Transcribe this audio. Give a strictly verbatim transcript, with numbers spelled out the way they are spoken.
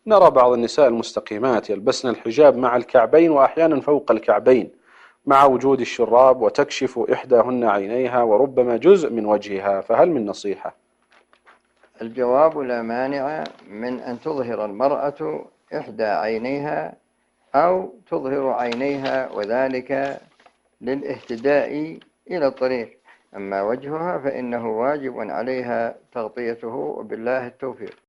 نرى بعض النساء المستقيمات يلبسن الحجاب مع الكعبين وأحيانا فوق الكعبين مع وجود الشراب، وتكشف إحداهن عينيها وربما جزء من وجهها، فهل من نصيحة؟ الجواب: لا مانع من أن تظهر المرأة إحدى عينيها أو تظهر عينيها، وذلك للاهتداء إلى الطريق. أما وجهها فإنه واجب عليها تغطيته، وبالله التوفيق.